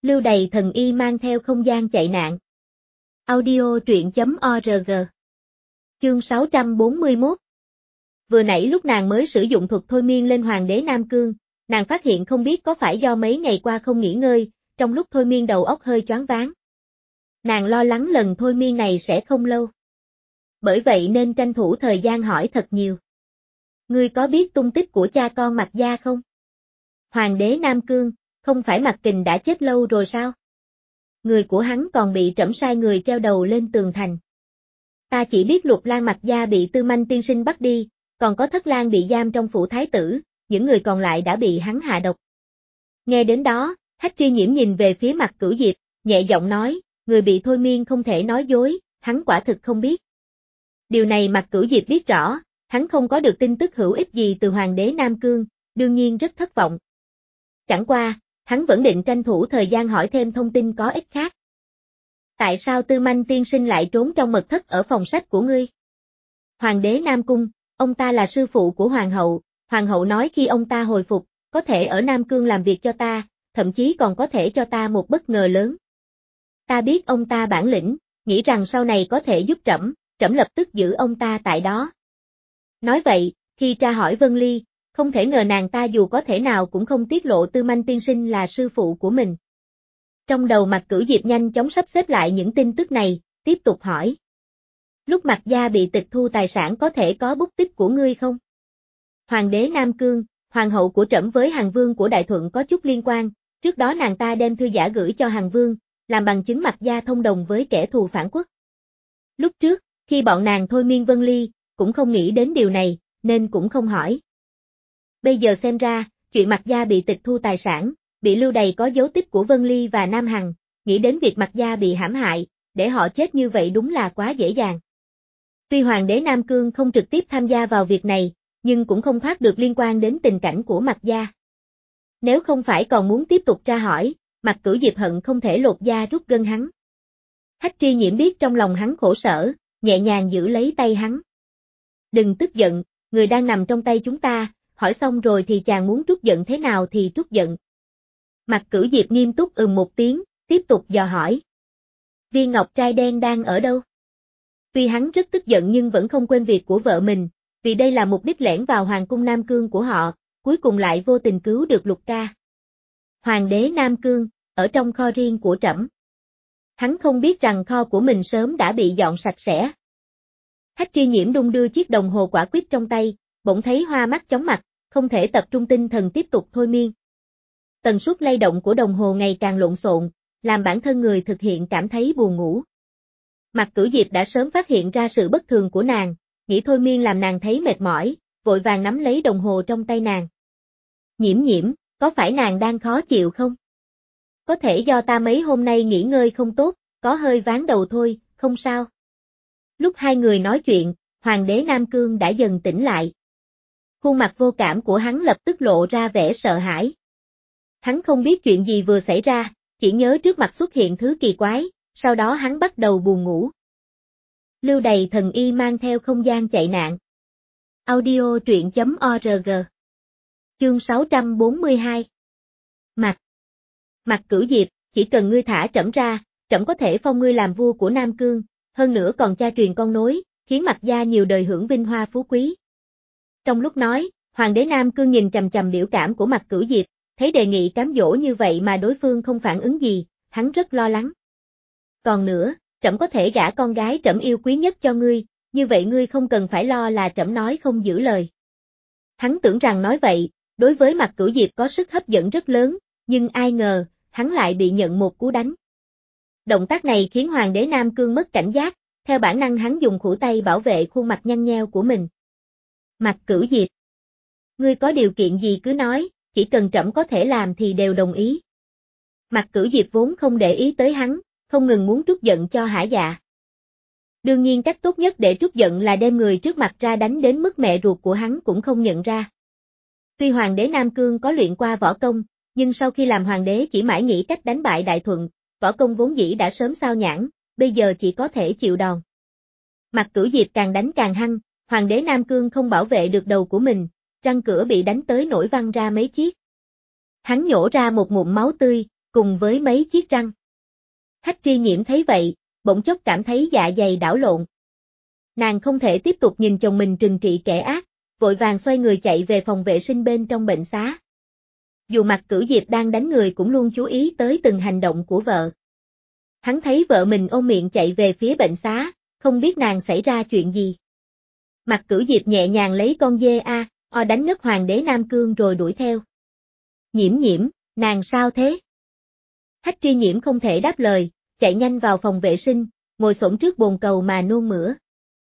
Lưu đày thần y mang theo không gian chạy nạn. Audio truyện.org. Chương 641. Vừa nãy lúc nàng mới sử dụng thuật thôi miên lên Hoàng đế Nam Cương, nàng phát hiện không biết có phải do mấy ngày qua không nghỉ ngơi, trong lúc thôi miên đầu óc hơi choáng váng. Nàng lo lắng lần thôi miên này sẽ không lâu. Bởi vậy nên tranh thủ thời gian hỏi thật nhiều. Ngươi có biết tung tích của cha con Mạc Gia không? Hoàng đế Nam Cương, không phải Mạc Kình đã chết lâu rồi sao? Người của hắn còn bị trẫm sai người treo đầu lên tường thành. Ta chỉ biết Lục Lang Mạc Gia bị Tư Manh tiên sinh bắt đi, còn có Thất Lang bị giam trong phủ thái tử, những người còn lại đã bị hắn hạ độc. Nghe đến đó, Hách Tri Nhiễm nhìn về phía Mạc Cửu Diệp, nhẹ giọng nói, người bị thôi miên không thể nói dối, hắn quả thực không biết. Điều này Mạc Cửu Diệp biết rõ, hắn không có được tin tức hữu ích gì từ Hoàng đế Nam Cương, đương nhiên rất thất vọng. Chẳng qua, hắn vẫn định tranh thủ thời gian hỏi thêm thông tin có ích khác. Tại sao Tư Manh tiên sinh lại trốn trong mật thất ở phòng sách của ngươi? Hoàng đế Nam Cung, ông ta là sư phụ của Hoàng hậu nói khi ông ta hồi phục, có thể ở Nam Cương làm việc cho ta, thậm chí còn có thể cho ta một bất ngờ lớn. Ta biết ông ta bản lĩnh, nghĩ rằng sau này có thể giúp trẫm lập tức giữ ông ta tại đó. Nói vậy, khi tra hỏi Vân Ly, không thể ngờ nàng ta dù có thể nào cũng không tiết lộ Tư Manh tiên sinh là sư phụ của mình. Trong đầu Mạc Cửu Diệp nhanh chóng sắp xếp lại những tin tức này, tiếp tục hỏi. Lúc Mạc Gia bị tịch thu tài sản có thể có bút tích của ngươi không? Hoàng đế Nam Cương, hoàng hậu của trẫm với Hàn Vương của Đại Thuận có chút liên quan, trước đó nàng ta đem thư giả gửi cho Hàn Vương, làm bằng chứng Mạc Gia thông đồng với kẻ thù phản quốc. Lúc trước, khi bọn nàng thôi miên Vân Ly, cũng không nghĩ đến điều này, nên cũng không hỏi. Bây giờ xem ra, chuyện Mạc Gia bị tịch thu tài sản, bị lưu đày có dấu tích của Vân Ly và Nam Hằng, nghĩ đến việc Mạc Gia bị hãm hại, để họ chết như vậy đúng là quá dễ dàng. Tuy Hoàng đế Nam Cương không trực tiếp tham gia vào việc này, nhưng cũng không thoát được liên quan đến tình cảnh của Mạc Gia. Nếu không phải còn muốn tiếp tục tra hỏi, Mạc Cửu Diệp hận không thể lột da rút gân hắn. Hách Tri Nhiễm biết trong lòng hắn khổ sở, nhẹ nhàng giữ lấy tay hắn. Đừng tức giận, người đang nằm trong tay chúng ta, hỏi xong rồi thì chàng muốn trút giận thế nào thì trút giận. Mạc Cửu Diệp nghiêm túc một tiếng, tiếp tục dò hỏi. Viên ngọc trai đen đang ở đâu? Tuy hắn rất tức giận nhưng vẫn không quên việc của vợ mình, vì đây là mục đích lẻn vào hoàng cung Nam Cương của họ, cuối cùng lại vô tình cứu được Lục ca. Hoàng đế Nam Cương, ở trong kho riêng của trẫm. Hắn không biết rằng kho của mình sớm đã bị dọn sạch sẽ. Hách Tri Nhiễm đung đưa chiếc đồng hồ quả quýt trong tay, bỗng thấy hoa mắt chóng mặt, không thể tập trung tinh thần tiếp tục thôi miên. Tần suất lay động của đồng hồ ngày càng lộn xộn, làm bản thân người thực hiện cảm thấy buồn ngủ. Mạc Cửu Diệp đã sớm phát hiện ra sự bất thường của nàng, nghĩ thôi miên làm nàng thấy mệt mỏi, vội vàng nắm lấy đồng hồ trong tay nàng. Nhiễm, có phải nàng đang khó chịu không? Có thể do ta mấy hôm nay nghỉ ngơi không tốt, có hơi ván đầu thôi, không sao. Lúc hai người nói chuyện, Hoàng đế Nam Cương đã dần tỉnh lại. Khuôn mặt vô cảm của hắn lập tức lộ ra vẻ sợ hãi. Hắn không biết chuyện gì vừa xảy ra, chỉ nhớ trước mặt xuất hiện thứ kỳ quái, sau đó hắn bắt đầu buồn ngủ. Lưu đày thần y mang theo không gian chạy nạn. Audio truyện.org. Chương 642. Mạc Cửu Diệp, chỉ cần ngươi thả trẫm ra, trẫm có thể phong ngươi làm vua của Nam Cương, hơn nữa còn cha truyền con nối, khiến Mạc Gia nhiều đời hưởng vinh hoa phú quý. Trong lúc nói, Hoàng đế Nam Cương nhìn chằm chằm biểu cảm của Mạc Cửu Diệp, thấy đề nghị cám dỗ như vậy mà đối phương không phản ứng gì, hắn rất lo lắng. Còn nữa, trẫm có thể gả con gái trẫm yêu quý nhất cho ngươi, như vậy ngươi không cần phải lo là trẫm nói không giữ lời. Hắn tưởng rằng nói vậy, đối với Mạc Cửu Diệp có sức hấp dẫn rất lớn, nhưng ai ngờ, hắn lại bị nhận một cú đánh. Động tác này khiến Hoàng đế Nam Cương mất cảnh giác, theo bản năng hắn dùng khuỷu tay bảo vệ khuôn mặt nhăn nheo của mình. Mạc Cửu Diệp, ngươi có điều kiện gì cứ nói, chỉ cần trẫm có thể làm thì đều đồng ý. Mạc Cửu Diệp vốn không để ý tới hắn, không ngừng muốn trút giận cho hả dạ. Đương nhiên cách tốt nhất để trút giận là đem người trước mặt ra đánh đến mức mẹ ruột của hắn cũng không nhận ra. Tuy Hoàng đế Nam Cương có luyện qua võ công, nhưng sau khi làm hoàng đế chỉ mãi nghĩ cách đánh bại Đại Thuận, võ công vốn dĩ đã sớm sao nhãng, bây giờ chỉ có thể chịu đòn. Mạc Cửu Diệp càng đánh càng hăng, Hoàng đế Nam Cương không bảo vệ được đầu của mình, răng cửa bị đánh tới nổi văng ra mấy chiếc. Hắn nhổ ra một ngụm máu tươi, cùng với mấy chiếc răng. Hách Tri Nhiễm thấy vậy, bỗng chốc cảm thấy dạ dày đảo lộn. Nàng không thể tiếp tục nhìn chồng mình trừng trị kẻ ác, vội vàng xoay người chạy về phòng vệ sinh bên trong bệnh xá. Dù Mạc Cửu Diệp đang đánh người cũng luôn chú ý tới từng hành động của vợ. Hắn thấy vợ mình ôm miệng chạy về phía bệnh xá, không biết nàng xảy ra chuyện gì. Mạc Cửu Diệp nhẹ nhàng lấy con dê đánh ngất hoàng đế Nam Cương rồi đuổi theo. Nhiễm Nhiễm, nàng sao thế? Hách Tri Nhiễm không thể đáp lời, chạy nhanh vào phòng vệ sinh, ngồi xổm trước bồn cầu mà nôn mửa.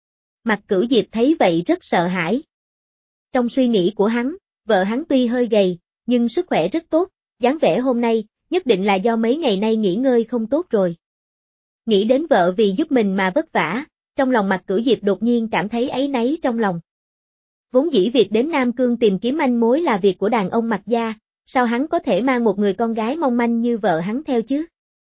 Mạc Cửu Diệp thấy vậy rất sợ hãi. Trong suy nghĩ của hắn, vợ hắn tuy hơi gầy, nhưng sức khỏe rất tốt, dáng vẻ hôm nay, nhất định là do mấy ngày nay nghỉ ngơi không tốt rồi. Nghĩ đến vợ vì giúp mình mà vất vả, trong lòng Mạc Cửu Diệp đột nhiên cảm thấy áy náy trong lòng. Vốn dĩ việc đến Nam Cương tìm kiếm manh mối là việc của đàn ông Mạc gia, sao hắn có thể mang một người con gái mong manh như vợ hắn theo chứ?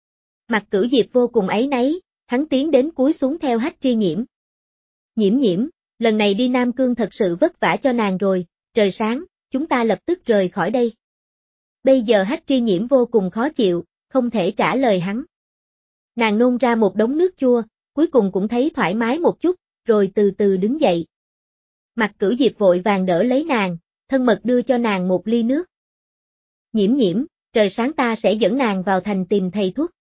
Mạc Cửu Diệp vô cùng áy náy, hắn tiến đến cúi xuống theo Hách Tri Nhiễm. Nhiễm Nhiễm, lần này đi Nam Cương thật sự vất vả cho nàng rồi, trời sáng, chúng ta lập tức rời khỏi đây. Bây giờ Hách Tri Nhiễm vô cùng khó chịu, không thể trả lời hắn. Nàng nôn ra một đống nước chua, cuối cùng cũng thấy thoải mái một chút, rồi từ từ đứng dậy. Mạc Cửu Diệp vội vàng đỡ lấy nàng, thân mật đưa cho nàng một ly nước. Nhiễm Nhiễm, trời sáng ta sẽ dẫn nàng vào thành tìm thầy thuốc.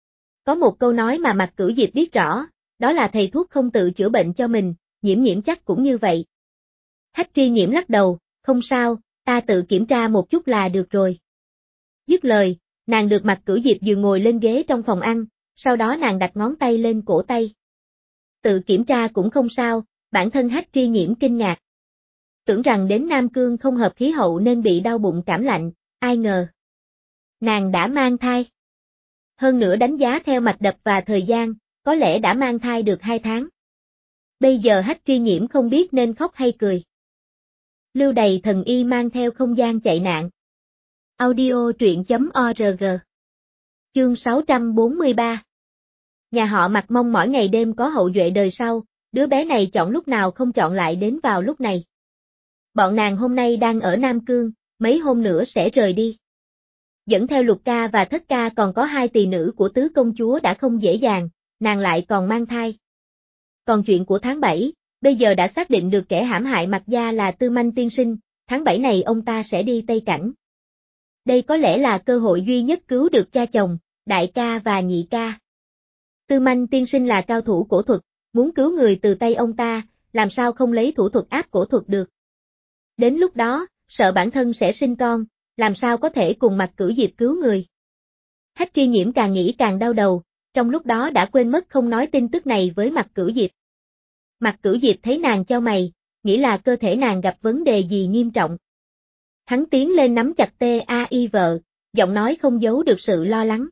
Có một câu nói mà Mạc Cửu Diệp biết rõ, đó là thầy thuốc không tự chữa bệnh cho mình, Nhiễm Nhiễm chắc cũng như vậy. Hách Tri Nhiễm lắc đầu, không sao, ta tự kiểm tra một chút là được rồi. Dứt lời, nàng được Mạc Cửu Diệp dừng ngồi lên ghế trong phòng ăn, sau đó nàng đặt ngón tay lên cổ tay. Tự kiểm tra cũng không sao, bản thân Hách Tri Nhiễm kinh ngạc. Tưởng rằng đến Nam Cương không hợp khí hậu nên bị đau bụng cảm lạnh, ai ngờ. Nàng đã mang thai. Hơn nữa đánh giá theo mạch đập và thời gian, có lẽ đã mang thai được 2 tháng. Bây giờ Hách Tri Nhiễm không biết nên khóc hay cười. Lưu Đày thần y mang theo không gian chạy nạn. Audio truyện.org. Chương 643. Nhà họ Mạc mong mỏi ngày đêm có hậu duệ đời sau, đứa bé này chọn lúc nào không chọn lại đến vào lúc này. Bọn nàng hôm nay đang ở Nam Cương, mấy hôm nữa sẽ rời đi. Dẫn theo Lục ca và Thất ca còn có 2 tỳ nữ của tứ công chúa đã không dễ dàng, nàng lại còn mang thai. Còn chuyện của tháng 7, bây giờ đã xác định được kẻ hãm hại Mạc gia là Tư Manh tiên sinh, tháng 7 này ông ta sẽ đi Tây Cảnh. Đây có lẽ là cơ hội duy nhất cứu được cha chồng, đại ca và nhị ca. Tư Manh tiên sinh là cao thủ cổ thuật, muốn cứu người từ tay ông ta, làm sao không lấy thủ thuật áp cổ thuật được. Đến lúc đó, sợ bản thân sẽ sinh con, làm sao có thể cùng Mạc Cửu Diệp cứu người. Hách Tri Nhiễm càng nghĩ càng đau đầu, trong lúc đó đã quên mất không nói tin tức này với Mạc Cửu Diệp. Mạc Cửu Diệp thấy nàng chau mày, nghĩ là cơ thể nàng gặp vấn đề gì nghiêm trọng. Hắn tiến lên nắm chặt tai vợ, giọng nói không giấu được sự lo lắng.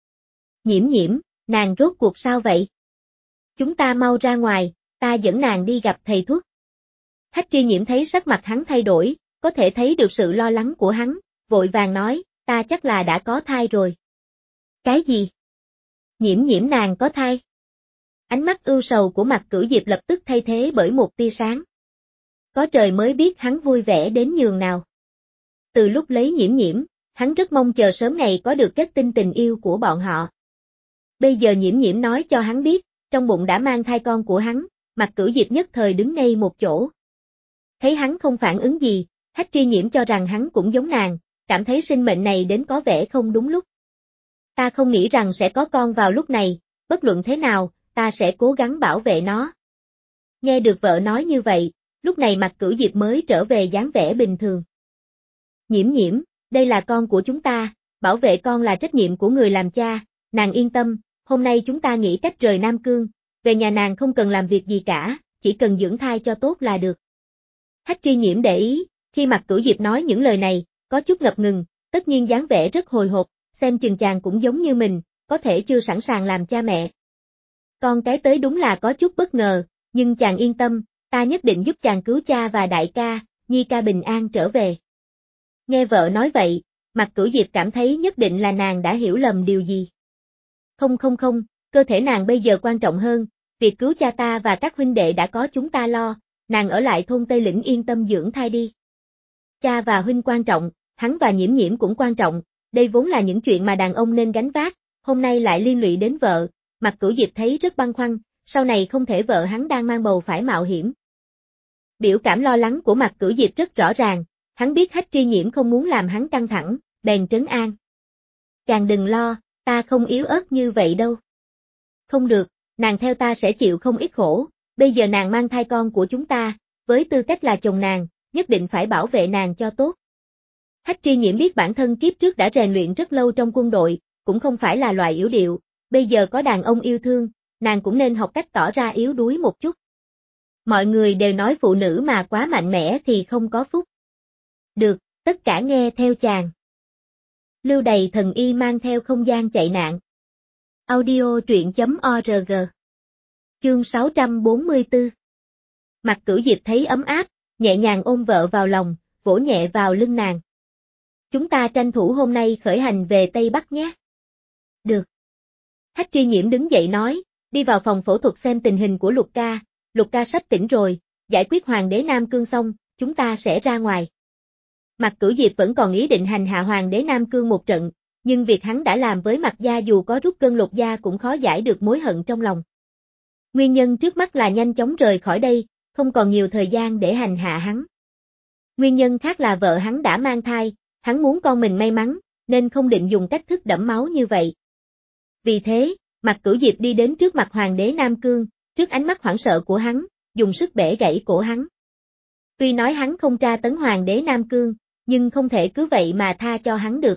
Nhiễm Nhiễm, nàng rốt cuộc sao vậy? Chúng ta mau ra ngoài, ta dẫn nàng đi gặp thầy thuốc. Hách Tri Nhiễm thấy sắc mặt hắn thay đổi, có thể thấy được sự lo lắng của hắn, vội vàng nói, ta chắc là đã có thai rồi. Cái gì? Nhiễm Nhiễm nàng có thai? Ánh mắt ưu sầu của Mạc Cửu Diệp lập tức thay thế bởi một tia sáng. Có trời mới biết hắn vui vẻ đến nhường nào. Từ lúc lấy Nhiễm Nhiễm, hắn rất mong chờ sớm ngày có được kết tinh tình yêu của bọn họ. Bây giờ Nhiễm Nhiễm nói cho hắn biết, trong bụng đã mang thai con của hắn, Mạc Cửu Diệp nhất thời đứng ngay một chỗ. Thấy hắn không phản ứng gì, Hách Tri Nhiễm cho rằng hắn cũng giống nàng, cảm thấy sinh mệnh này đến có vẻ không đúng lúc. Ta không nghĩ rằng sẽ có con vào lúc này, bất luận thế nào, ta sẽ cố gắng bảo vệ nó. Nghe được vợ nói như vậy, lúc này Mạc Cửu Diệp mới trở về dáng vẻ bình thường. Nhiễm Nhiễm, đây là con của chúng ta, bảo vệ con là trách nhiệm của người làm cha, nàng yên tâm, hôm nay chúng ta nghĩ cách rời Nam Cương, về nhà nàng không cần làm việc gì cả, chỉ cần dưỡng thai cho tốt là được. Hách Tri Nhiễm để ý, khi Mạc Cửu Diệp nói những lời này, có chút ngập ngừng, tất nhiên dáng vẻ rất hồi hộp, xem chừng chàng cũng giống như mình, có thể chưa sẵn sàng làm cha mẹ. Con cái tới đúng là có chút bất ngờ, nhưng chàng yên tâm, ta nhất định giúp chàng cứu cha và đại ca, Nhi ca bình an trở về. Nghe vợ nói vậy, Mạc Cửu Diệp cảm thấy nhất định là nàng đã hiểu lầm điều gì. Không, cơ thể nàng bây giờ quan trọng hơn, việc cứu cha ta và các huynh đệ đã có chúng ta lo, nàng ở lại thôn Tây Lĩnh yên tâm dưỡng thai đi. Cha và huynh quan trọng, hắn và Nhiễm Nhiễm cũng quan trọng, đây vốn là những chuyện mà đàn ông nên gánh vác, hôm nay lại liên lụy đến vợ, Mạc Cửu Diệp thấy rất băn khoăn, sau này không thể vợ hắn đang mang bầu phải mạo hiểm. Biểu cảm lo lắng của Mạc Cửu Diệp rất rõ ràng, hắn biết Hách Tri Nhiễm không muốn làm hắn căng thẳng, bèn trấn an. Chàng đừng lo, ta không yếu ớt như vậy đâu. Không được, nàng theo ta sẽ chịu không ít khổ, bây giờ nàng mang thai con của chúng ta, với tư cách là chồng nàng, nhất định phải bảo vệ nàng cho tốt. Hách Tri Nhiễm biết bản thân kiếp trước đã rèn luyện rất lâu trong quân đội, cũng không phải là loại yếu điệu, bây giờ có đàn ông yêu thương, nàng cũng nên học cách tỏ ra yếu đuối một chút. Mọi người đều nói phụ nữ mà quá mạnh mẽ thì không có phúc. Được, tất cả nghe theo chàng. Lưu Đầy Thần Y mang theo không gian chạy nạn. Audio truyện.org. Chương 644. Mạc Cửu Diệp thấy ấm áp, nhẹ nhàng ôm vợ vào lòng, vỗ nhẹ vào lưng nàng. Chúng ta tranh thủ hôm nay khởi hành về Tây Bắc nhé. Được. Hách Tri Nhiễm đứng dậy nói, đi vào phòng phẫu thuật xem tình hình của Lục ca sắp tỉnh rồi, giải quyết Hoàng đế Nam Cương xong, chúng ta sẽ ra ngoài. Mạc Cửu Diệp vẫn còn ý định hành hạ Hoàng đế Nam Cương một trận, nhưng việc hắn đã làm với Mạc gia dù có rút cân Lục gia cũng khó giải được mối hận trong lòng. Nguyên nhân trước mắt là nhanh chóng rời khỏi đây, không còn nhiều thời gian để hành hạ hắn. Nguyên nhân khác là vợ hắn đã mang thai, hắn muốn con mình may mắn, nên không định dùng cách thức đẫm máu như vậy. Vì thế, Mạc Cửu Diệp đi đến trước mặt Hoàng đế Nam Cương, trước ánh mắt hoảng sợ của hắn, dùng sức bẻ gãy cổ hắn. Tuy nói hắn không tra tấn Hoàng đế Nam Cương, nhưng không thể cứ vậy mà tha cho hắn được.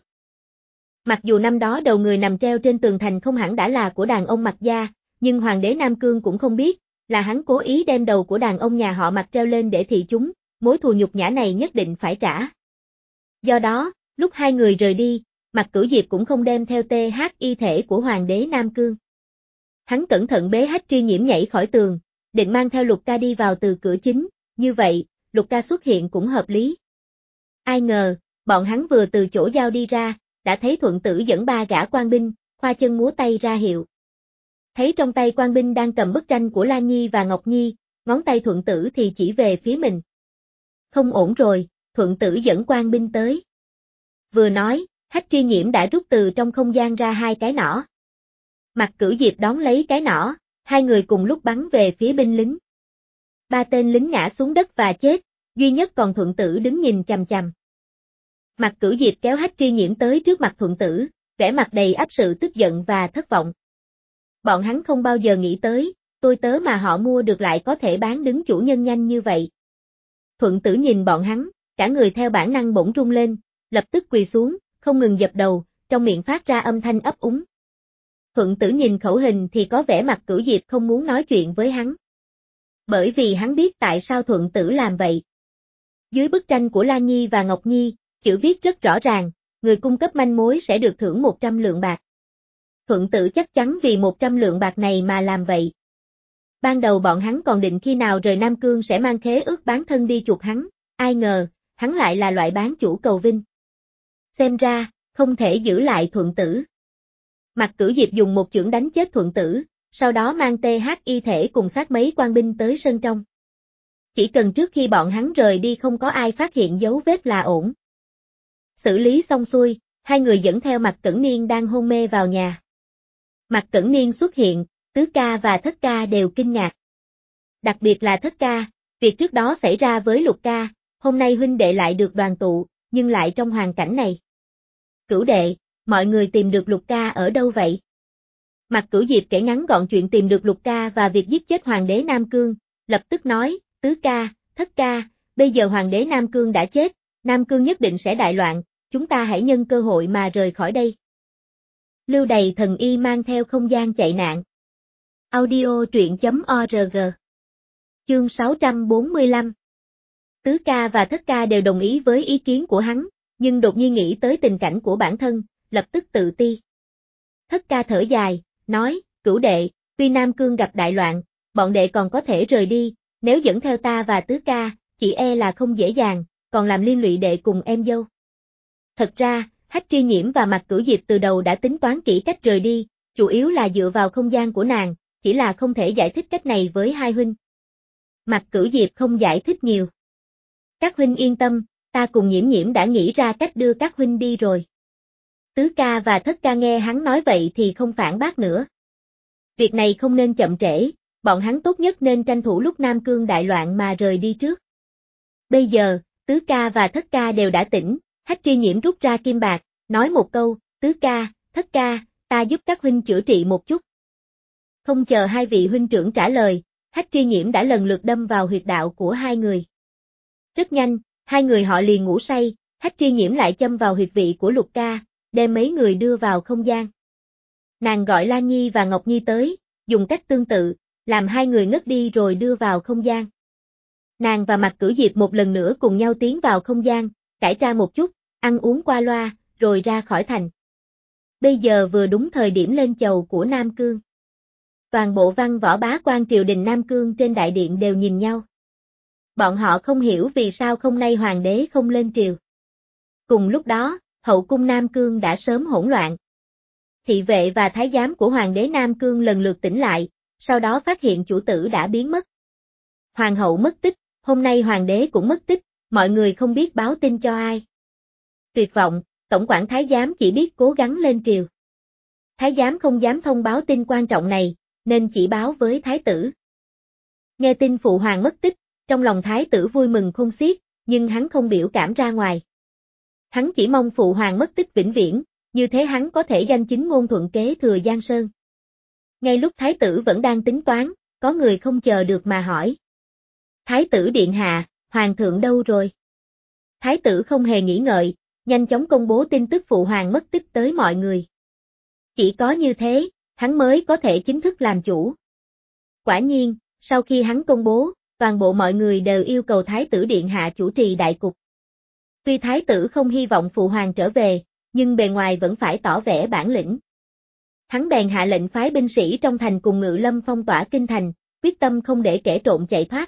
Mặc dù năm đó đầu người nằm treo trên tường thành không hẳn đã là của đàn ông Mạc gia, nhưng Hoàng đế Nam Cương cũng không biết, là hắn cố ý đem đầu của đàn ông nhà họ Mạc treo lên để thị chúng, mối thù nhục nhã này nhất định phải trả. Do đó, lúc hai người rời đi, Mạc Cửu Diệp cũng không đem theo y thể của Hoàng đế Nam Cương. Hắn cẩn thận bế Hách Tri Nhiễm nhảy khỏi tường, định mang theo Lục ca đi vào từ cửa chính, như vậy, Lục ca xuất hiện cũng hợp lý. Ai ngờ, bọn hắn vừa từ chỗ giao đi ra, đã thấy Thuận Tử dẫn ba gã quan binh, khoa chân múa tay ra hiệu. Thấy trong tay quan binh đang cầm bức tranh của Lan Nhi và Ngọc Nhi, ngón tay Thuận Tử thì chỉ về phía mình. Không ổn rồi, Thuận Tử dẫn quan binh tới. Vừa nói, Hách Tri Nhiễm đã rút từ trong không gian ra hai cái nỏ. Mạc Cửu Diệp đón lấy cái nỏ, hai người cùng lúc bắn về phía binh lính. Ba tên lính ngã xuống đất và chết, duy nhất còn Thuận Tử đứng nhìn chằm chằm. Mạc Cửu Diệp kéo Hách Tri Nhiễm tới trước mặt Thuận Tử, vẻ mặt đầy ắp sự tức giận và thất vọng. Bọn hắn không bao giờ nghĩ tới, tôi tớ mà họ mua được lại có thể bán đứng chủ nhân nhanh như vậy. Thuận Tử nhìn bọn hắn, cả người theo bản năng bỗng rung lên, lập tức quỳ xuống, không ngừng dập đầu, trong miệng phát ra âm thanh ấp úng. Thuận Tử nhìn khẩu hình thì có vẻ Mạc Cửu Diệp không muốn nói chuyện với hắn. Bởi vì hắn biết tại sao Thuận Tử làm vậy. Dưới bức tranh của Lan Nhi và Ngọc Nhi, chữ viết rất rõ ràng, người cung cấp manh mối sẽ được thưởng 100 lượng bạc. Thuận Tử chắc chắn vì 100 lượng bạc này mà làm vậy. Ban đầu bọn hắn còn định khi nào rời Nam Cương sẽ mang khế ước bán thân đi chuộc hắn, ai ngờ, hắn lại là loại bán chủ cầu vinh. Xem ra, không thể giữ lại Thuận Tử. Mạc Cửu Diệp dùng một chưởng đánh chết Thuận Tử, sau đó mang y thể cùng sát mấy quan binh tới sân trong. Chỉ cần trước khi bọn hắn rời đi không có ai phát hiện dấu vết là ổn. Xử lý xong xuôi, hai người dẫn theo Mạc Cẩn Niên đang hôn mê vào nhà. Mạc Cẩn Niên xuất hiện, Tứ ca và Thất ca đều kinh ngạc. Đặc biệt là Thất ca, việc trước đó xảy ra với Lục ca, hôm nay huynh đệ lại được đoàn tụ, nhưng lại trong hoàn cảnh này. Cửu đệ, mọi người tìm được Lục ca ở đâu vậy? Mạc Cửu Diệp kể ngắn gọn chuyện tìm được Lục ca và việc giết chết Hoàng đế Nam Cương, lập tức nói, Tứ ca, Thất ca, bây giờ Hoàng đế Nam Cương đã chết, Nam Cương nhất định sẽ đại loạn, chúng ta hãy nhân cơ hội mà rời khỏi đây. Lưu Đầy Thần Y mang theo không gian chạy nạn. Audio truyện.org. Chương 645. Tứ ca và Thất ca đều đồng ý với ý kiến của hắn, nhưng đột nhiên nghĩ tới tình cảnh của bản thân, lập tức tự ti. Thất ca thở dài, nói, Cửu đệ, tuy Nam Cương gặp đại loạn, bọn đệ còn có thể rời đi, nếu dẫn theo ta và Tứ ca, chỉ e là không dễ dàng, còn làm liên lụy đệ cùng em dâu. Thật ra, Hách Tri Nhiễm và Mạc Cửu Diệp từ đầu đã tính toán kỹ cách rời đi, chủ yếu là dựa vào không gian của nàng, chỉ là không thể giải thích cách này với hai huynh. Mạc Cửu Diệp không giải thích nhiều. Các huynh yên tâm, ta cùng Nhiễm Nhiễm đã nghĩ ra cách đưa các huynh đi rồi. Tứ ca và thất ca nghe hắn nói vậy thì không phản bác nữa. Việc này không nên chậm trễ, bọn hắn tốt nhất nên tranh thủ lúc Nam Cương đại loạn mà rời đi trước. Bây giờ, tứ ca và thất ca đều đã tỉnh, Hách Tri Nhiễm rút ra kim bạc, nói một câu, tứ ca, thất ca, ta giúp các huynh chữa trị một chút. Không chờ hai vị huynh trưởng trả lời, Hách Tri Nhiễm đã lần lượt đâm vào huyệt đạo của hai người. Rất nhanh, hai người họ liền ngủ say, Hách Tri Nhiễm lại châm vào huyệt vị của Lục ca, đem mấy người đưa vào không gian. Nàng gọi Lan Nhi và Ngọc Nhi tới, dùng cách tương tự, làm hai người ngất đi rồi đưa vào không gian. Nàng và Mạc Cửu Diệp một lần nữa cùng nhau tiến vào không gian, cải tra một chút, ăn uống qua loa, rồi ra khỏi thành. Bây giờ vừa đúng thời điểm lên chầu của Nam Cương. Toàn bộ văn võ bá quan triều đình Nam Cương trên đại điện đều nhìn nhau. Bọn họ không hiểu vì sao hôm nay hoàng đế không lên triều. Cùng lúc đó, hậu cung Nam Cương đã sớm hỗn loạn. Thị vệ và thái giám của hoàng đế Nam Cương lần lượt tỉnh lại, sau đó phát hiện chủ tử đã biến mất. Hoàng hậu mất tích, hôm nay hoàng đế cũng mất tích, mọi người không biết báo tin cho ai. Tuyệt vọng, tổng quản thái giám chỉ biết cố gắng lên triều. Thái giám không dám thông báo tin quan trọng này, nên chỉ báo với thái tử. Nghe tin phụ hoàng mất tích, trong lòng thái tử vui mừng khôn xiết, nhưng hắn không biểu cảm ra ngoài. Hắn chỉ mong phụ hoàng mất tích vĩnh viễn, như thế hắn có thể danh chính ngôn thuận kế thừa Giang Sơn. Ngay lúc thái tử vẫn đang tính toán, có người không chờ được mà hỏi. Thái tử điện hạ, hoàng thượng đâu rồi? Thái tử không hề nghĩ ngợi, nhanh chóng công bố tin tức phụ hoàng mất tích tới mọi người. Chỉ có như thế, hắn mới có thể chính thức làm chủ. Quả nhiên, sau khi hắn công bố, toàn bộ mọi người đều yêu cầu thái tử điện hạ chủ trì đại cục. Tuy thái tử không hy vọng phụ hoàng trở về, nhưng bề ngoài vẫn phải tỏ vẻ bản lĩnh. Hắn bèn hạ lệnh phái binh sĩ trong thành cùng Ngự Lâm phong tỏa kinh thành, quyết tâm không để kẻ trộm chạy thoát.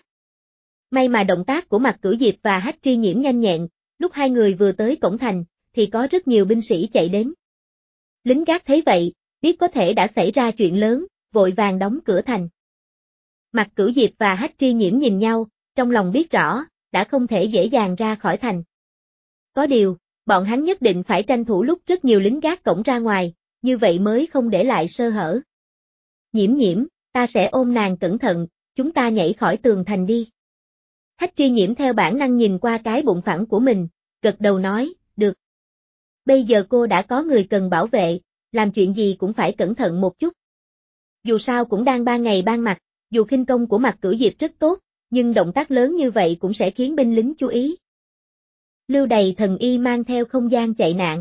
May mà động tác của Mạc Cửu Diệp và Hách Tri Nhiễm nhanh nhẹn, lúc hai người vừa tới cổng thành, thì có rất nhiều binh sĩ chạy đến. Lính gác thấy vậy, biết có thể đã xảy ra chuyện lớn, vội vàng đóng cửa thành. Mạc Cửu Diệp và Hách Tri Nhiễm nhìn nhau, trong lòng biết rõ, đã không thể dễ dàng ra khỏi thành. Có điều, bọn hắn nhất định phải tranh thủ lúc rất nhiều lính gác cổng ra ngoài, như vậy mới không để lại sơ hở. Nhiễm Nhiễm, ta sẽ ôm nàng cẩn thận, chúng ta nhảy khỏi tường thành đi. Hách Tri Nhiễm theo bản năng nhìn qua cái bụng phẳng của mình, gật đầu nói, được. Bây giờ cô đã có người cần bảo vệ, làm chuyện gì cũng phải cẩn thận một chút. Dù sao cũng đang ban ngày ban mặt, dù khinh công của Mạc Cửu Diệp rất tốt, nhưng động tác lớn như vậy cũng sẽ khiến binh lính chú ý. Lưu Đày thần y mang theo không gian chạy nạn.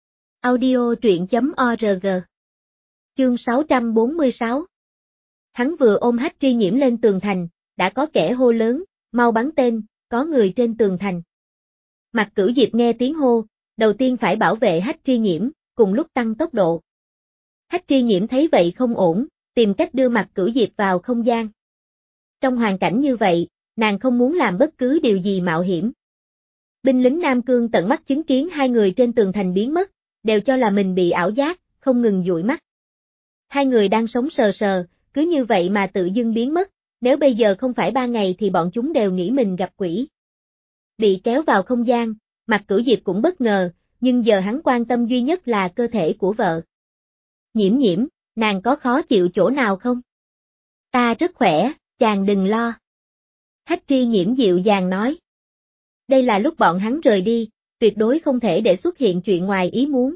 Audio truyện.org. Chương 646. Hắn vừa ôm Hách Tri Nhiễm lên tường thành, đã có kẻ hô lớn, mau bắn tên, có người trên tường thành. Mạc Cửu Diệp nghe tiếng hô, đầu tiên phải bảo vệ Hách Tri Nhiễm, cùng lúc tăng tốc độ. Hách Tri Nhiễm thấy vậy không ổn, tìm cách đưa Mạc Cửu Diệp vào không gian. Trong hoàn cảnh như vậy, nàng không muốn làm bất cứ điều gì mạo hiểm. Binh lính Nam Cương tận mắt chứng kiến hai người trên tường thành biến mất, đều cho là mình bị ảo giác, không ngừng dụi mắt. Hai người đang sống sờ sờ, cứ như vậy mà tự dưng biến mất, nếu bây giờ không phải 3 ngày thì bọn chúng đều nghĩ mình gặp quỷ. Bị kéo vào không gian, Mạc Cửu Diệp cũng bất ngờ, nhưng giờ hắn quan tâm duy nhất là cơ thể của vợ. Nhiễm Nhiễm, nàng có khó chịu chỗ nào không? Ta rất khỏe, chàng đừng lo. Hách Tri Nhiễm dịu dàng nói. Đây là lúc bọn hắn rời đi, tuyệt đối không thể để xuất hiện chuyện ngoài ý muốn.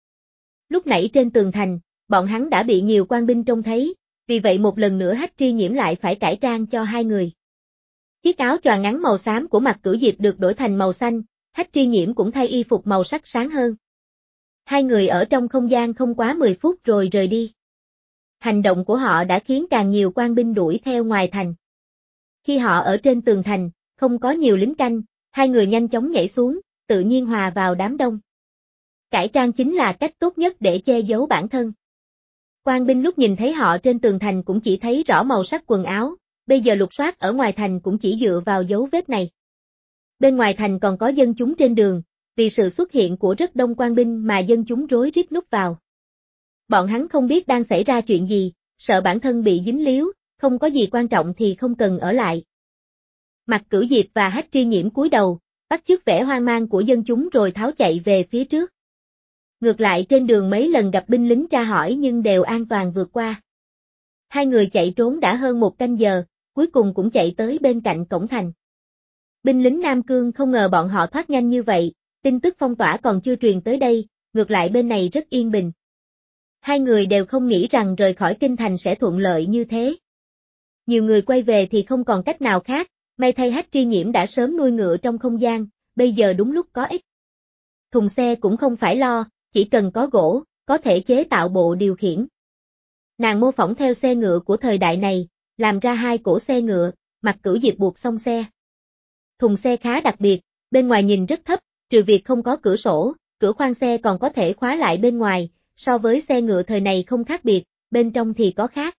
Lúc nãy trên tường thành, bọn hắn đã bị nhiều quan binh trông thấy, vì vậy một lần nữa Hách Tri Nhiễm lại phải cải trang cho hai người. Chiếc áo choàng ngắn màu xám của Mạc Cửu Diệp được đổi thành màu xanh, Hách Tri Nhiễm cũng thay y phục màu sắc sáng hơn. Hai người ở trong không gian không quá 10 phút rồi rời đi. Hành động của họ đã khiến càng nhiều quan binh đuổi theo ngoài thành. Khi họ ở trên tường thành, không có nhiều lính canh, hai người nhanh chóng nhảy xuống, tự nhiên hòa vào đám đông. Cải trang chính là cách tốt nhất để che giấu bản thân. Quan binh lúc nhìn thấy họ trên tường thành cũng chỉ thấy rõ màu sắc quần áo, bây giờ lục soát ở ngoài thành cũng chỉ dựa vào dấu vết này. Bên ngoài thành còn có dân chúng trên đường, vì sự xuất hiện của rất đông quan binh mà dân chúng rối rít núp vào. Bọn hắn không biết đang xảy ra chuyện gì, sợ bản thân bị dính líu, không có gì quan trọng thì không cần ở lại. Mạc Cửu Diệp và Hách Tri Nhiễm cúi đầu, bắt chước vẻ hoang mang của dân chúng rồi tháo chạy về phía trước. Ngược lại trên đường mấy lần gặp binh lính tra hỏi nhưng đều an toàn vượt qua. Hai người chạy trốn đã hơn 1 canh giờ, cuối cùng cũng chạy tới bên cạnh cổng thành. Binh lính Nam Cương không ngờ bọn họ thoát nhanh như vậy, tin tức phong tỏa còn chưa truyền tới đây, ngược lại bên này rất yên bình. Hai người đều không nghĩ rằng rời khỏi kinh thành sẽ thuận lợi như thế. Nhiều người quay về thì không còn cách nào khác, may thay Hách Tri Nhiễm đã sớm nuôi ngựa trong không gian, bây giờ đúng lúc có ích. Thùng xe cũng không phải lo, chỉ cần có gỗ, có thể chế tạo bộ điều khiển. Nàng mô phỏng theo xe ngựa của thời đại này, làm ra 2 cỗ xe ngựa, Mặc Cửu Diệp buộc xong xe. Thùng xe khá đặc biệt, bên ngoài nhìn rất thấp, trừ việc không có cửa sổ, cửa khoang xe còn có thể khóa lại bên ngoài, so với xe ngựa thời này không khác biệt, bên trong thì có khác.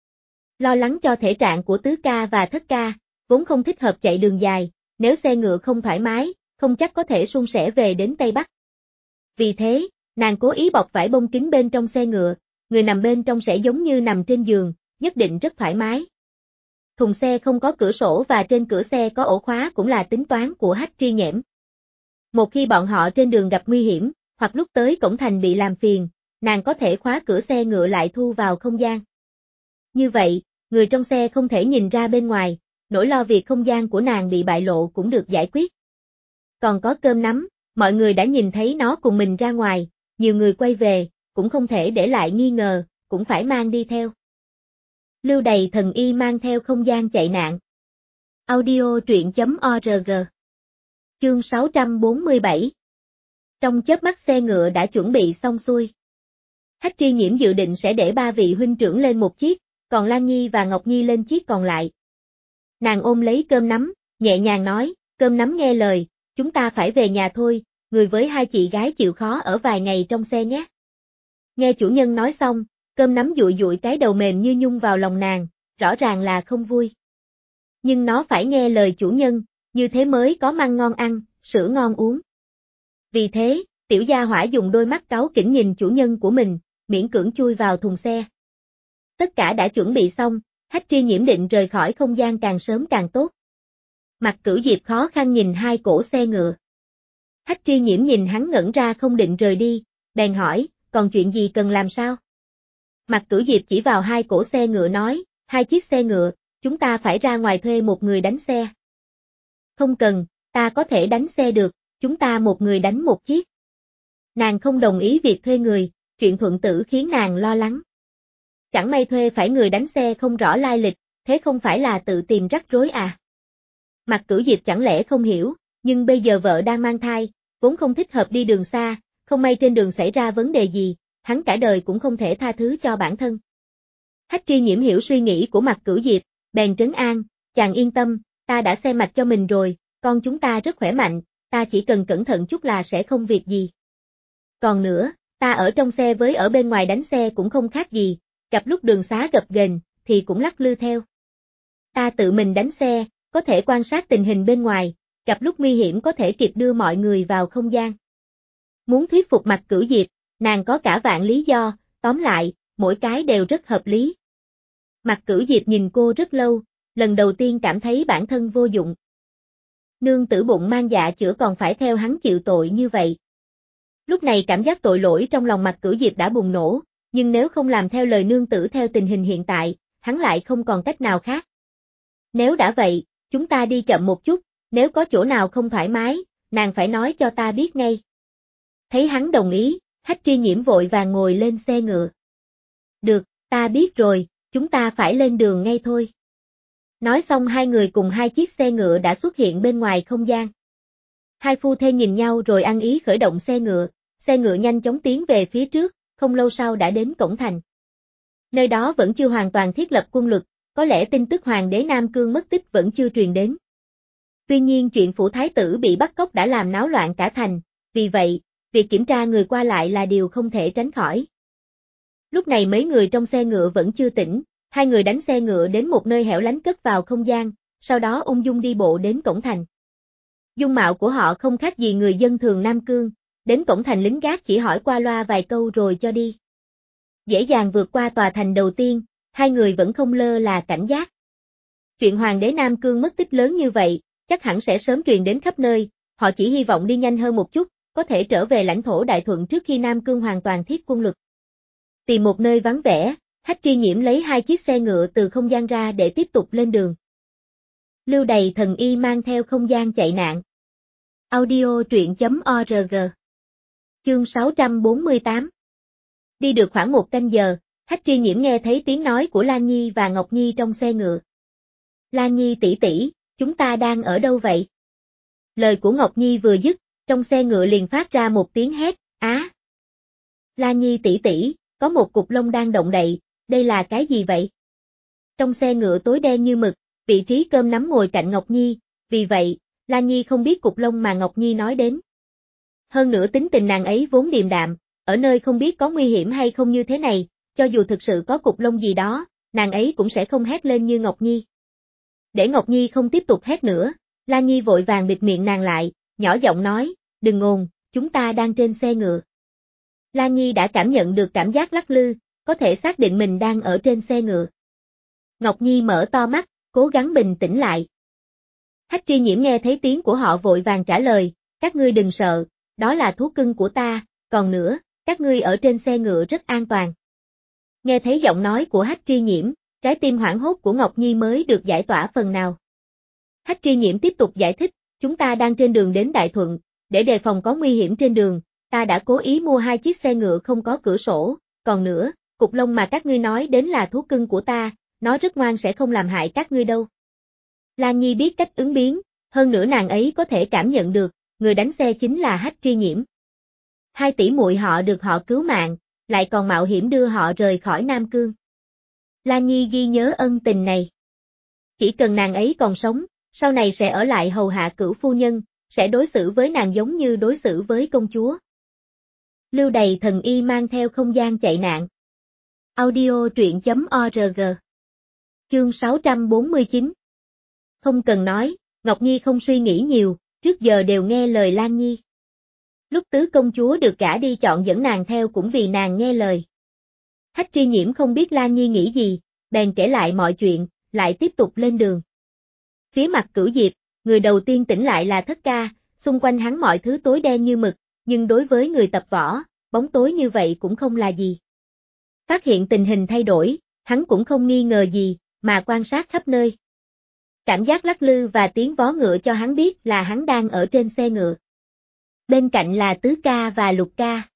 Lo lắng cho thể trạng của tứ ca và thất ca, vốn không thích hợp chạy đường dài, nếu xe ngựa không thoải mái, không chắc có thể suôn sẻ về đến Tây Bắc. Vì thế, nàng cố ý bọc vải bông kín bên trong xe ngựa, người nằm bên trong sẽ giống như nằm trên giường, nhất định rất thoải mái. Thùng xe không có cửa sổ và trên cửa xe có ổ khóa cũng là tính toán của Hách Tri Nhiễm. Một khi bọn họ trên đường gặp nguy hiểm, hoặc lúc tới cổng thành bị làm phiền, nàng có thể khóa cửa xe ngựa lại thu vào không gian. Như vậy, người trong xe không thể nhìn ra bên ngoài, nỗi lo việc không gian của nàng bị bại lộ cũng được giải quyết. Còn có cơm nắm, mọi người đã nhìn thấy nó cùng mình ra ngoài, nhiều người quay về, cũng không thể để lại nghi ngờ, cũng phải mang đi theo. Lưu Đầy Thần Y mang theo không gian chạy nạn. Audio truyện.org. Chương 647. Trong chớp mắt xe ngựa đã chuẩn bị xong xuôi. Hách Tri Nhiễm dự định sẽ để 3 vị huynh trưởng lên một chiếc, còn Lan Nhi và Ngọc Nhi lên chiếc còn lại. Nàng ôm lấy cơm nắm, nhẹ nhàng nói, cơm nắm nghe lời, chúng ta phải về nhà thôi, người với 2 chị gái chịu khó ở vài ngày trong xe nhé. Nghe chủ nhân nói xong, cơm nắm dụi dụi cái đầu mềm như nhung vào lòng nàng, rõ ràng là không vui. Nhưng nó phải nghe lời chủ nhân, như thế mới có măng ngon ăn, sữa ngon uống. Vì thế, tiểu gia hỏa dùng đôi mắt cáu kỉnh nhìn chủ nhân của mình, miễn cưỡng chui vào thùng xe. Tất cả đã chuẩn bị xong, Hách Tri Nhiễm định rời khỏi không gian càng sớm càng tốt. Mặc Cửu Diệp khó khăn nhìn 2 cỗ xe ngựa. Hách Tri Nhiễm nhìn hắn ngẩn ra không định rời đi, bèn hỏi, còn chuyện gì cần làm sao? Mặc Cửu Diệp chỉ vào 2 cỗ xe ngựa nói, 2 chiếc xe ngựa, chúng ta phải ra ngoài thuê một người đánh xe. Không cần, ta có thể đánh xe được, chúng ta một người đánh một chiếc. Nàng không đồng ý việc thuê người, chuyện thuận tử khiến nàng lo lắng. Chẳng may thuê phải người đánh xe không rõ lai lịch, thế không phải là tự tìm rắc rối à? Mặc Cửu Diệp chẳng lẽ không hiểu, nhưng bây giờ vợ đang mang thai, vốn không thích hợp đi đường xa, không may trên đường xảy ra vấn đề gì, hắn cả đời cũng không thể tha thứ cho bản thân. Hách Tri Nhiễm hiểu suy nghĩ của Mặc Cửu Diệp, bèn trấn an, chàng yên tâm, ta đã xem mạch cho mình rồi, con chúng ta rất khỏe mạnh, ta chỉ cần cẩn thận chút là sẽ không việc gì. Còn nữa, ta ở trong xe với ở bên ngoài đánh xe cũng không khác gì, gặp lúc đường xá gập ghềnh, thì cũng lắc lư theo. Ta tự mình đánh xe, có thể quan sát tình hình bên ngoài, gặp lúc nguy hiểm có thể kịp đưa mọi người vào không gian. Muốn thuyết phục Mặc Cửu Diệp, nàng có cả vạn lý do, tóm lại, mỗi cái đều rất hợp lý. Mặc Cửu Diệp nhìn cô rất lâu, lần đầu tiên cảm thấy bản thân vô dụng. Nương tử bụng mang dạ chữa còn phải theo hắn chịu tội như vậy. Lúc này cảm giác tội lỗi trong lòng Mặc Cửu Diệp đã bùng nổ, nhưng nếu không làm theo lời nương tử theo tình hình hiện tại, hắn lại không còn cách nào khác. Nếu đã vậy, chúng ta đi chậm một chút, nếu có chỗ nào không thoải mái, nàng phải nói cho ta biết ngay. Thấy hắn đồng ý, Hách Tri Nhiễm vội vàng ngồi lên xe ngựa. Được, ta biết rồi, chúng ta phải lên đường ngay thôi. Nói xong hai người cùng 2 chiếc xe ngựa đã xuất hiện bên ngoài không gian. Hai phu thê nhìn nhau rồi ăn ý khởi động xe ngựa nhanh chóng tiến về phía trước, không lâu sau đã đến cổng thành. Nơi đó vẫn chưa hoàn toàn thiết lập quân lực, có lẽ tin tức hoàng đế Nam Cương mất tích vẫn chưa truyền đến. Tuy nhiên chuyện phủ thái tử bị bắt cóc đã làm náo loạn cả thành, vì vậy, việc kiểm tra người qua lại là điều không thể tránh khỏi. Lúc này mấy người trong xe ngựa vẫn chưa tỉnh, 2 người đánh xe ngựa đến một nơi hẻo lánh cất vào không gian, sau đó ung dung đi bộ đến cổng thành. Dung mạo của họ không khác gì người dân thường Nam Cương, đến cổng thành lính gác chỉ hỏi qua loa vài câu rồi cho đi. Dễ dàng vượt qua tòa thành đầu tiên, 2 người vẫn không lơ là cảnh giác. Chuyện hoàng đế Nam Cương mất tích lớn như vậy, chắc hẳn sẽ sớm truyền đến khắp nơi, họ chỉ hy vọng đi nhanh hơn một chút, có thể trở về lãnh thổ Đại Thuận trước khi Nam Cương hoàn toàn thiết quân luật. Tìm một nơi vắng vẻ, Hách Tri Nhiễm lấy 2 chiếc xe ngựa từ không gian ra để tiếp tục lên đường. Lưu Đày thần y mang theo không gian chạy nạn. Audio truyện.org. Chương 648. Đi được khoảng 1 canh giờ, Hách Tri Nhiễm nghe thấy tiếng nói của Lan Nhi và Ngọc Nhi trong xe ngựa. Lan Nhi tỷ tỷ, chúng ta đang ở đâu vậy? Lời của Ngọc Nhi vừa dứt, trong xe ngựa liền phát ra một tiếng hét, á. Lan Nhi tỷ tỷ, có một cục lông đang động đậy, đây là cái gì vậy? Trong xe ngựa tối đen như mực, vị trí cơm nắm ngồi cạnh Ngọc Nhi, vì vậy, Lan Nhi không biết cục lông mà Ngọc Nhi nói đến. Hơn nữa tính tình nàng ấy vốn điềm đạm, ở nơi không biết có nguy hiểm hay không như thế này, cho dù thực sự có cục lông gì đó, nàng ấy cũng sẽ không hét lên như Ngọc Nhi. Để Ngọc Nhi không tiếp tục hét nữa, Lan Nhi vội vàng bịt miệng nàng lại, nhỏ giọng nói, đừng ngồn, chúng ta đang trên xe ngựa. Lan Nhi đã cảm nhận được cảm giác lắc lư, có thể xác định mình đang ở trên xe ngựa. Ngọc Nhi mở to mắt, cố gắng bình tĩnh lại. Hách Tri Nhiễm nghe thấy tiếng của họ vội vàng trả lời, các ngươi đừng sợ, đó là thú cưng của ta, còn nữa, các ngươi ở trên xe ngựa rất an toàn. Nghe thấy giọng nói của Hách Tri Nhiễm, trái tim hoảng hốt của Ngọc Nhi mới được giải tỏa phần nào. Hách Tri Nhiễm tiếp tục giải thích, chúng ta đang trên đường đến Đại Thuận, để đề phòng có nguy hiểm trên đường, ta đã cố ý mua 2 chiếc xe ngựa không có cửa sổ, còn nữa, cục lông mà các ngươi nói đến là thú cưng của ta, nó rất ngoan sẽ không làm hại các ngươi đâu. Lan Nhi biết cách ứng biến, hơn nữa nàng ấy có thể cảm nhận được, người đánh xe chính là Hách Tri Nhiễm. 2 tỷ muội họ được họ cứu mạng, lại còn mạo hiểm đưa họ rời khỏi Nam Cương. Lan Nhi ghi nhớ ân tình này. Chỉ cần nàng ấy còn sống, sau này sẽ ở lại hầu hạ Cửu phu nhân, sẽ đối xử với nàng giống như đối xử với công chúa. Lưu Đày thần y mang theo không gian chạy nạn. Audio truyện.org. Chương 649. Không cần nói, Ngọc Nhi không suy nghĩ nhiều, trước giờ đều nghe lời Lan Nhi. Lúc tứ công chúa được gả đi chọn dẫn nàng theo cũng vì nàng nghe lời. Hách Tri Nhiễm không biết Lan Nhi nghĩ gì, bèn kể lại mọi chuyện, lại tiếp tục lên đường. Phía mặt Cửu Diệp, người đầu tiên tỉnh lại là Thất Ca, xung quanh hắn mọi thứ tối đen như mực, nhưng đối với người tập võ, bóng tối như vậy cũng không là gì. Phát hiện tình hình thay đổi, hắn cũng không nghi ngờ gì, mà quan sát khắp nơi. Cảm giác lắc lư và tiếng vó ngựa cho hắn biết là hắn đang ở trên xe ngựa. Bên cạnh là Tứ Ca và Lục Ca.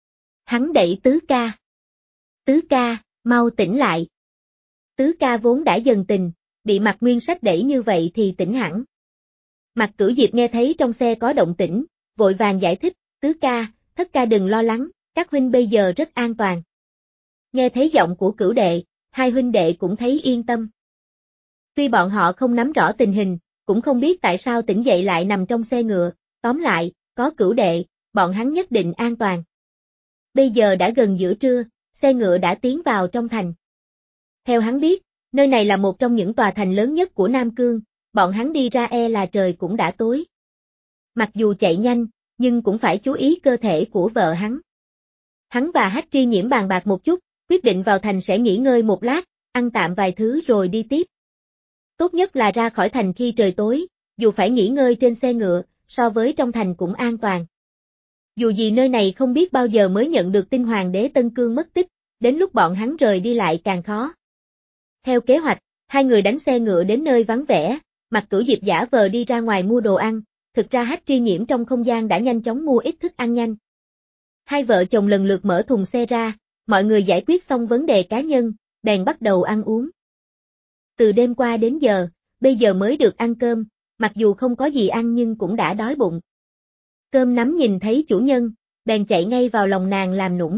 Hắn đẩy Tứ Ca. Tứ Ca, mau tỉnh lại. Tứ Ca vốn đã dần tình, bị Mạc Nguyên Sách đẩy như vậy thì tỉnh hẳn. Mạc Cửu Diệp nghe thấy trong xe có động tĩnh, vội vàng giải thích, Tứ Ca, Thất Ca đừng lo lắng, các huynh bây giờ rất an toàn. Nghe thấy giọng của Cửu đệ, 2 huynh đệ cũng thấy yên tâm. Tuy bọn họ không nắm rõ tình hình, cũng không biết tại sao tỉnh dậy lại nằm trong xe ngựa, tóm lại, có Cửu đệ, bọn hắn nhất định an toàn. Bây giờ đã gần giữa trưa, xe ngựa đã tiến vào trong thành. Theo hắn biết, nơi này là một trong những tòa thành lớn nhất của Nam Cương, bọn hắn đi ra e là trời cũng đã tối. Mặc dù chạy nhanh, nhưng cũng phải chú ý cơ thể của vợ hắn. Hắn và Hách Tri Nhiễm bàn bạc một chút, quyết định vào thành sẽ nghỉ ngơi một lát, ăn tạm vài thứ rồi đi tiếp. Tốt nhất là ra khỏi thành khi trời tối, dù phải nghỉ ngơi trên xe ngựa, so với trong thành cũng an toàn. Dù gì nơi này không biết bao giờ mới nhận được tin Hoàng đế Tân Cương mất tích, đến lúc bọn hắn rời đi lại càng khó. Theo kế hoạch, 2 người đánh xe ngựa đến nơi vắng vẻ, Mạc Cửu Diệp giả vờ đi ra ngoài mua đồ ăn, thực ra Hách Tri Nhiễm trong không gian đã nhanh chóng mua ít thức ăn nhanh. 2 vợ chồng lần lượt mở thùng xe ra, mọi người giải quyết xong vấn đề cá nhân, bèn bắt đầu ăn uống. Từ đêm qua đến giờ, bây giờ mới được ăn cơm, mặc dù không có gì ăn nhưng cũng đã đói bụng. Cơm nắm nhìn thấy chủ nhân, bèn chạy ngay vào lòng nàng làm nũng.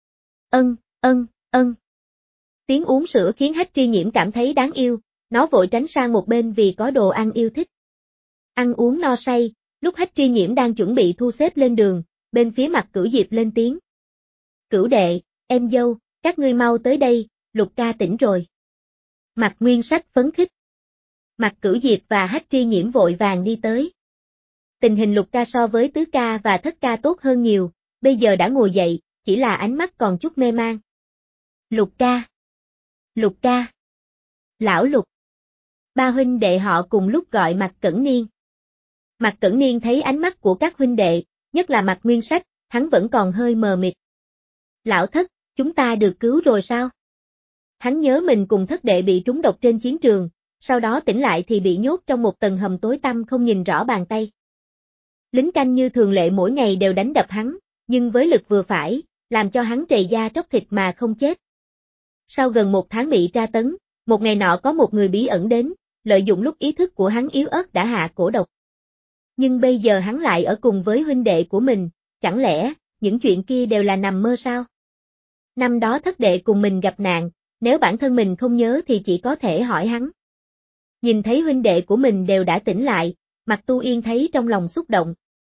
Ân. Tiếng uống sữa khiến Hách Tri Nhiễm cảm thấy đáng yêu, nó vội tránh sang một bên vì có đồ ăn yêu thích. Ăn uống no say, lúc Hách Tri Nhiễm đang chuẩn bị thu xếp lên đường, bên phía mặt Cửu Diệp lên tiếng. Cửu đệ, em dâu, các ngươi mau tới đây, Lục Ca tỉnh rồi. Mạc Nguyên Sách phấn khích. Mạc Cửu Diệp và Hách Tri Nhiễm vội vàng đi tới. Tình hình Lục Ca so với Tứ Ca và Thất Ca tốt hơn nhiều, bây giờ đã ngồi dậy, chỉ là ánh mắt còn chút mê man. Lục Ca. Lão Lục. 3 huynh đệ họ cùng lúc gọi Mạc Cẩn Niên. Mạc Cẩn Niên thấy ánh mắt của các huynh đệ, nhất là Mạc Nguyên Sách, hắn vẫn còn hơi mờ mịt. Lão thất, chúng ta được cứu rồi sao? Hắn nhớ mình cùng thất đệ bị trúng độc trên chiến trường, sau đó tỉnh lại thì bị nhốt trong một tầng hầm tối tăm không nhìn rõ bàn tay. Lính canh như thường lệ mỗi ngày đều đánh đập hắn, nhưng với lực vừa phải, làm cho hắn trầy da tróc thịt mà không chết. Sau gần 1 tháng bị tra tấn, một ngày nọ có một người bí ẩn đến, lợi dụng lúc ý thức của hắn yếu ớt đã hạ cổ độc. Nhưng bây giờ hắn lại ở cùng với huynh đệ của mình, chẳng lẽ, những chuyện kia đều là nằm mơ sao? Năm đó thất đệ cùng mình gặp nạn, nếu bản thân mình không nhớ thì chỉ có thể hỏi hắn. Nhìn thấy huynh đệ của mình đều đã tỉnh lại, Mạc Tu Yên thấy trong lòng xúc động.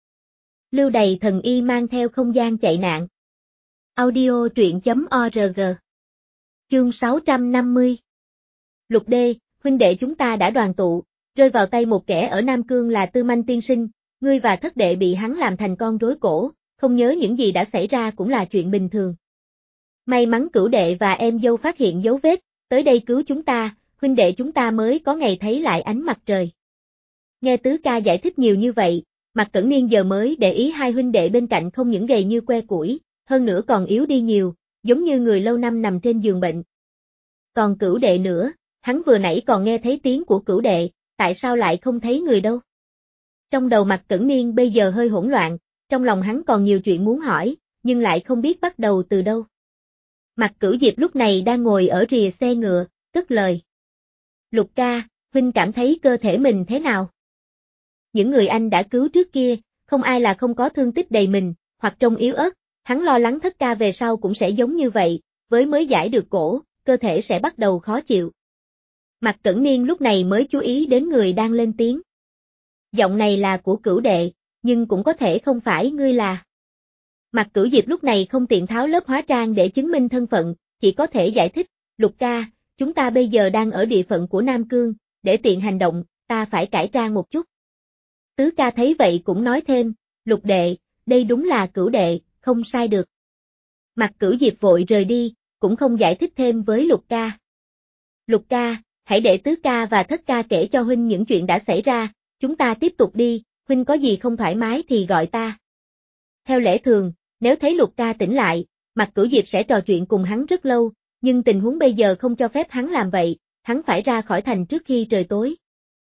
Lưu Đày thần y mang theo không gian chạy nạn. Audio truyện.org. Chương 650. Lục Đê, huynh đệ chúng ta đã đoàn tụ, rơi vào tay một kẻ ở Nam Cương là Tư Manh tiên sinh, ngươi và thất đệ bị hắn làm thành con rối cổ, không nhớ những gì đã xảy ra cũng là chuyện bình thường. May mắn cửu đệ và em dâu phát hiện dấu vết, tới đây cứu chúng ta, huynh đệ chúng ta mới có ngày thấy lại ánh mặt trời. Nghe tứ ca giải thích nhiều như vậy, Mạc Cẩn Niên giờ mới để ý hai huynh đệ bên cạnh không những gầy như que củi, hơn nữa còn yếu đi nhiều, giống như người lâu năm nằm trên giường bệnh. Còn cửu đệ nữa, hắn vừa nãy còn nghe thấy tiếng của cửu đệ, tại sao lại không thấy người đâu? Trong đầu Mạc Cẩn Niên bây giờ hơi hỗn loạn, trong lòng hắn còn nhiều chuyện muốn hỏi, nhưng lại không biết bắt đầu từ đâu. Mạc Cửu Diệp lúc này đang ngồi ở rìa xe ngựa, cất lời. Lục ca, huynh cảm thấy cơ thể mình thế nào? Những người anh đã cứu trước kia, không ai là không có thương tích đầy mình, hoặc trông yếu ớt, hắn lo lắng thất ca về sau cũng sẽ giống như vậy, với mới giải được cổ, cơ thể sẽ bắt đầu khó chịu. Mạc Cẩn Niên lúc này mới chú ý đến người đang lên tiếng. Giọng này là của cửu đệ, nhưng cũng có thể không phải ngươi là. Mạc Cửu Diệp lúc này không tiện tháo lớp hóa trang để chứng minh thân phận, chỉ có thể giải thích, Lục ca, chúng ta bây giờ đang ở địa phận của Nam Cương, để tiện hành động, ta phải cải trang một chút. Tứ ca thấy vậy cũng nói thêm, Lục đệ, đây đúng là cửu đệ, không sai được. Mạc Cửu Diệp vội rời đi, cũng không giải thích thêm với Lục ca. Lục ca, hãy để tứ ca và thất ca kể cho huynh những chuyện đã xảy ra, chúng ta tiếp tục đi, huynh có gì không thoải mái thì gọi ta. Theo lẽ thường, nếu thấy Lục ca tỉnh lại, Mạc Cửu Diệp sẽ trò chuyện cùng hắn rất lâu, nhưng tình huống bây giờ không cho phép hắn làm vậy, hắn phải ra khỏi thành trước khi trời tối.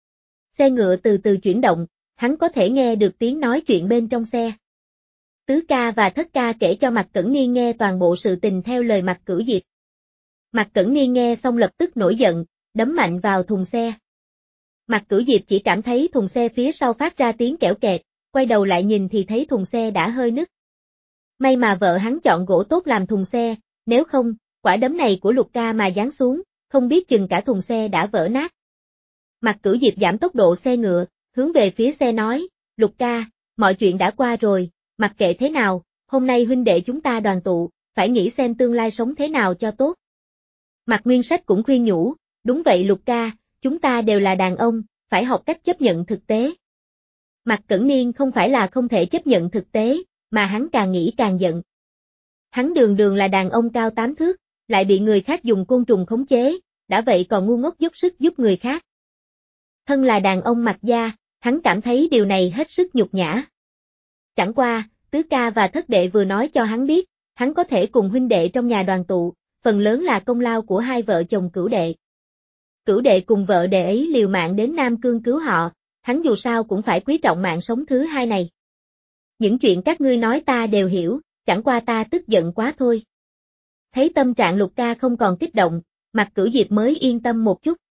Xe ngựa từ từ chuyển động, hắn có thể nghe được tiếng nói chuyện bên trong xe. Tứ ca và thất ca kể cho Mạc Cẩn Niên nghe toàn bộ sự tình theo lời Mạc Cửu Diệp. Mạc Cẩn Niên nghe xong lập tức nổi giận, đấm mạnh vào thùng xe. Mạc Cửu Diệp chỉ cảm thấy thùng xe phía sau phát ra tiếng kẽo kẹt, quay đầu lại nhìn thì thấy thùng xe đã hơi nứt. May mà vợ hắn chọn gỗ tốt làm thùng xe, nếu không, quả đấm này của Lục ca mà giáng xuống, không biết chừng cả thùng xe đã vỡ nát. Mạc Cửu Diệp giảm tốc độ xe ngựa, hướng về phía xe nói, Lục ca, mọi chuyện đã qua rồi, mặc kệ thế nào, hôm nay huynh đệ chúng ta đoàn tụ, phải nghĩ xem tương lai sống thế nào cho tốt. Mạc Nguyên Sách cũng khuyên nhủ, đúng vậy Lục ca, chúng ta đều là đàn ông, phải học cách chấp nhận thực tế. Mạc Cẩn Niên không phải là không thể chấp nhận thực tế, mà hắn càng nghĩ càng giận. Hắn đường đường là đàn ông cao 8 thước, lại bị người khác dùng côn trùng khống chế, đã vậy còn ngu ngốc dốc sức giúp người khác. Thân là đàn ông Mạc gia, hắn cảm thấy điều này hết sức nhục nhã. Chẳng qua, tứ ca và thất đệ vừa nói cho hắn biết, hắn có thể cùng huynh đệ trong nhà đoàn tụ, phần lớn là công lao của hai vợ chồng cửu đệ. Cửu đệ cùng vợ đệ ấy liều mạng đến Nam Cương cứu họ, hắn dù sao cũng phải quý trọng mạng sống thứ hai này. Những chuyện các ngươi nói ta đều hiểu, chẳng qua ta tức giận quá thôi. Thấy tâm trạng Lục ca không còn kích động, Mạc Cửu Diệp mới yên tâm một chút.